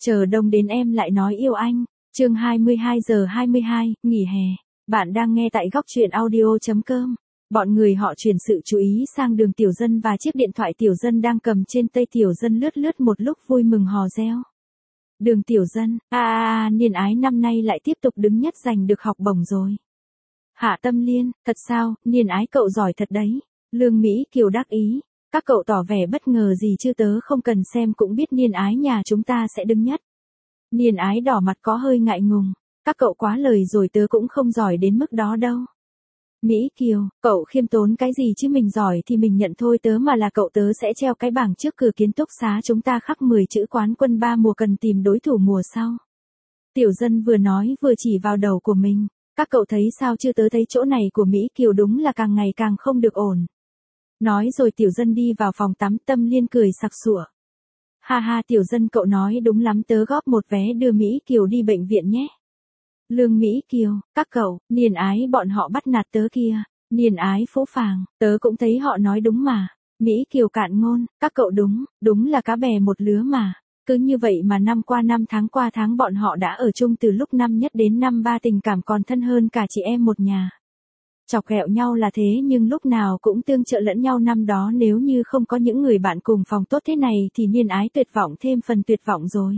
Chờ đông đến em lại nói yêu anh. Chương 22:22, nghỉ hè. Bạn đang nghe tại góc truyện audio.com. Bọn người họ chuyển sự chú ý sang đường Tiểu Dân và chiếc điện thoại Tiểu Dân đang cầm trên tay Tiểu Dân lướt lướt một lúc vui mừng hò reo. Đường Tiểu Dân, Niên Ái năm nay lại tiếp tục đứng nhất giành được học bổng rồi. Hạ Tâm Liên, thật sao, Niên Ái cậu giỏi thật đấy. Lương Mỹ Kiều đắc ý. Các cậu tỏ vẻ bất ngờ gì chứ, tớ không cần xem cũng biết Niên Ái nhà chúng ta sẽ đứng nhất. Niên Ái đỏ mặt có hơi ngại ngùng. Các cậu quá lời rồi, tớ cũng không giỏi đến mức đó đâu. Mỹ Kiều, cậu khiêm tốn cái gì chứ, mình giỏi thì mình nhận thôi, tớ mà là cậu tớ sẽ treo cái bảng trước cửa ký túc xá chúng ta khắc 10 chữ quán quân 3 mùa cần tìm đối thủ mùa sau. Tiểu Dân vừa nói vừa chỉ vào đầu của mình. Các cậu thấy sao chứ, tớ thấy chỗ này của Mỹ Kiều đúng là càng ngày càng không được ổn. Nói rồi Tiểu Dân đi vào phòng tắm. Tâm Liên cười sặc sụa. Ha ha Tiểu Dân cậu nói đúng lắm, tớ góp một vé đưa Mỹ Kiều đi bệnh viện nhé. Lương Mỹ Kiều, các cậu, Niên Ái bọn họ bắt nạt tớ kia. Niên Ái phũ phàng, tớ cũng thấy họ nói đúng mà. Mỹ Kiều cạn ngôn, các cậu đúng là cá bè một lứa mà. Cứ như vậy mà năm qua năm tháng qua tháng bọn họ đã ở chung từ lúc năm nhất đến năm ba, tình cảm còn thân hơn cả chị em một nhà. Chọc ghẹo nhau là thế nhưng lúc nào cũng tương trợ lẫn nhau, năm đó nếu như không có những người bạn cùng phòng tốt thế này thì Niên Ái tuyệt vọng thêm phần tuyệt vọng rồi.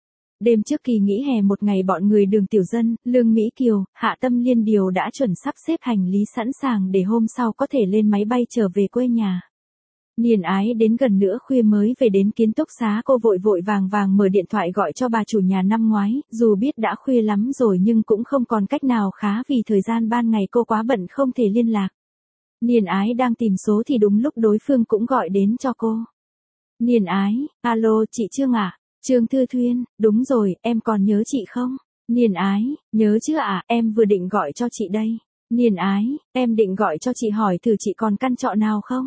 Đêm trước kỳ nghỉ hè một ngày, bọn người đường Tiểu Dân, Lương Mỹ Kiều, Hạ Tâm Liên đều đã chuẩn sắp xếp hành lý sẵn sàng để hôm sau có thể lên máy bay trở về quê nhà. Niên Ái đến gần nửa khuya mới về đến ký túc xá, cô vội vội vàng vàng mở điện thoại gọi cho bà chủ nhà năm ngoái, dù biết đã khuya lắm rồi nhưng cũng không còn cách nào khá vì thời gian ban ngày cô quá bận không thể liên lạc. Niên Ái đang tìm số thì đúng lúc đối phương cũng gọi đến cho cô. Niên Ái, alo chị Trương ạ. Trương Thư Thuyên, đúng rồi, em còn nhớ chị không? Niên Ái, nhớ chứ ạ, em vừa định gọi cho chị đây. Niên Ái, em định gọi cho chị hỏi thử chị còn căn trọ nào không?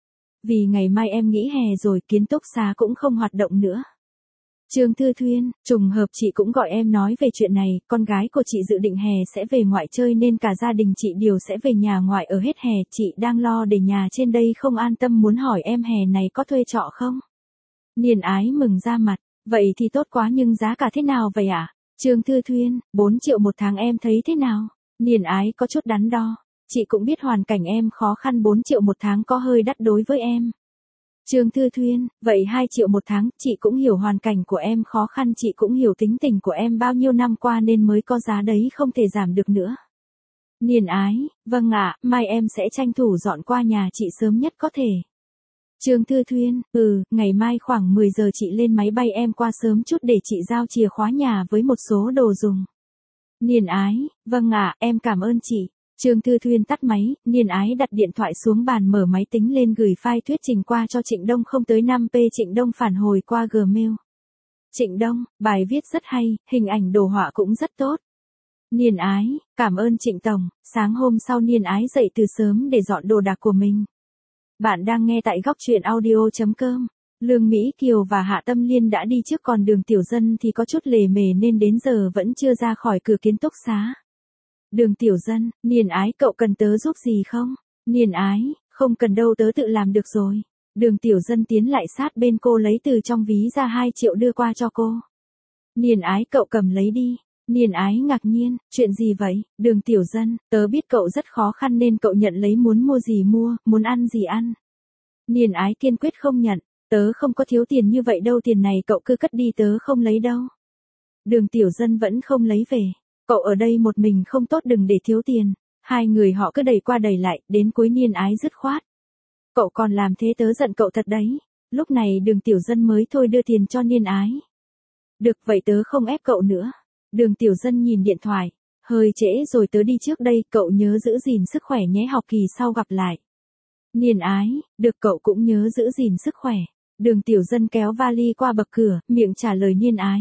Vì ngày mai em nghỉ hè rồi, ký túc xá cũng không hoạt động nữa. Trương Thư Thuyên, trùng hợp chị cũng gọi em nói về chuyện này, con gái của chị dự định hè sẽ về ngoại chơi nên cả gia đình chị đều sẽ về nhà ngoại ở hết hè, chị đang lo để nhà trên đây không an tâm, muốn hỏi em hè này có thuê trọ không? Niên Ái mừng ra mặt, vậy thì tốt quá nhưng giá cả thế nào vậy ạ? Trương Thư Thuyên, 4 triệu một tháng em thấy thế nào? Niên Ái có chút đắn đo. Chị cũng biết hoàn cảnh em khó khăn, 4 triệu một tháng có hơi đắt đối với em. Trương Thư Thuyên, vậy 2 triệu một tháng, chị cũng hiểu hoàn cảnh của em khó khăn, chị cũng hiểu tính tình của em bao nhiêu năm qua nên mới có giá đấy, không thể giảm được nữa. Niên Ái, vâng ạ, mai em sẽ tranh thủ dọn qua nhà chị sớm nhất có thể. Trương Thư Thuyên, ngày mai khoảng 10 giờ chị lên máy bay, em qua sớm chút để chị giao chìa khóa nhà với một số đồ dùng. Niên Ái, vâng ạ, em cảm ơn chị. Trương Thư Thuyên tắt máy, Niên Ái đặt điện thoại xuống bàn, mở máy tính lên gửi file thuyết trình qua cho Trịnh Đông không tới 5p. Trịnh Đông phản hồi qua Gmail. Trịnh Đông, bài viết rất hay, hình ảnh đồ họa cũng rất tốt. Niên Ái, cảm ơn Trịnh Tổng. Sáng hôm sau Niên Ái dậy từ sớm để dọn đồ đạc của mình. Bạn đang nghe tại góc truyện audio.com. Lương Mỹ Kiều và Hạ Tâm Liên đã đi trước, còn đường Tiểu Dân thì có chút lề mề nên đến giờ vẫn chưa ra khỏi cửa ký túc xá. Đường Tiểu Dân, Niên Ái cậu cần tớ giúp gì không? Niên Ái, không cần đâu, tớ tự làm được rồi. Đường Tiểu Dân tiến lại sát bên cô, lấy từ trong ví ra 2 triệu đưa qua cho cô. Niên Ái cậu cầm lấy đi. Niên Ái ngạc nhiên, chuyện gì vậy? Đường Tiểu Dân, tớ biết cậu rất khó khăn nên cậu nhận lấy, muốn mua gì mua, muốn ăn gì ăn. Niên Ái kiên quyết không nhận, tớ không có thiếu tiền như vậy đâu, tiền này cậu cứ cất đi, tớ không lấy đâu. Đường Tiểu Dân vẫn không lấy về. Cậu ở đây một mình không tốt, đừng để thiếu tiền. Hai người họ cứ đẩy qua đẩy lại, đến cuối Niên Ái dứt khoát. Cậu còn làm thế tớ giận cậu thật đấy. Lúc này đường Tiểu Dân mới thôi đưa tiền cho Niên Ái. Được vậy tớ không ép cậu nữa. Đường Tiểu Dân nhìn điện thoại. Hơi trễ rồi, tớ đi trước đây, cậu nhớ giữ gìn sức khỏe nhé, học kỳ sau gặp lại. Niên Ái, được, cậu cũng nhớ giữ gìn sức khỏe. Đường Tiểu Dân kéo vali qua bậc cửa, miệng trả lời Niên Ái.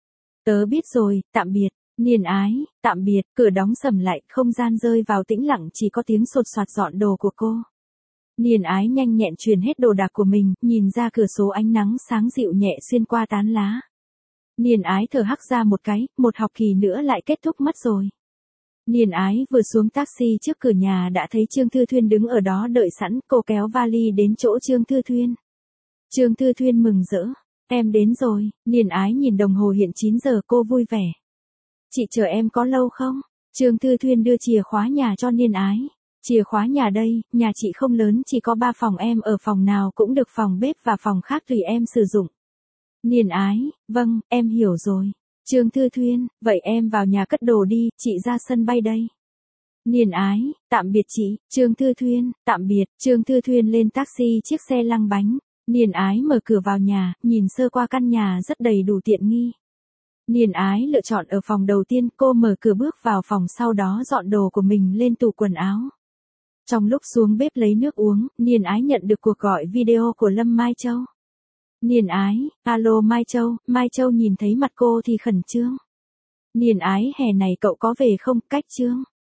Tớ biết rồi, tạm biệt. Niên Ái, tạm biệt, cửa đóng sầm lại, không gian rơi vào tĩnh lặng, chỉ có tiếng sột soạt dọn đồ của cô. Niên Ái nhanh nhẹn truyền hết đồ đạc của mình, nhìn ra cửa sổ, ánh nắng sáng dịu nhẹ xuyên qua tán lá. Niên Ái thở hắt ra một cái, một học kỳ nữa lại kết thúc mất rồi. Niên Ái vừa xuống taxi trước cửa nhà đã thấy Trương Thư Thuyên đứng ở đó đợi sẵn, cô kéo vali đến chỗ Trương Thư Thuyên. Trương Thư Thuyên mừng rỡ. Em đến rồi, Niên Ái nhìn đồng hồ hiện 9 giờ cô vui vẻ. Chị chờ em có lâu không? Trương Thư Thuyên đưa chìa khóa nhà cho Niên Ái. Chìa khóa nhà đây, nhà chị không lớn chỉ có 3 phòng em ở phòng nào cũng được, phòng bếp và phòng khác tùy em sử dụng. Niên Ái, vâng, em hiểu rồi. Trương Thư Thuyên, vậy em vào nhà cất đồ đi, chị ra sân bay đây. Niên Ái, tạm biệt chị. Trương Thư Thuyên, tạm biệt. Trương Thư Thuyên lên taxi chiếc xe lăn bánh. Niên Ái mở cửa vào nhà, nhìn sơ qua căn nhà rất đầy đủ tiện nghi. Niên Ái lựa chọn ở phòng đầu tiên, cô mở cửa bước vào phòng, sau đó dọn đồ của mình lên tủ quần áo. Trong lúc xuống bếp lấy nước uống, Niên Ái nhận được cuộc gọi video của Lâm Mai Châu. Niên Ái, alo Mai Châu nhìn thấy mặt cô thì khẩn trương. Niên Ái, hè này cậu có về không, cách Trương.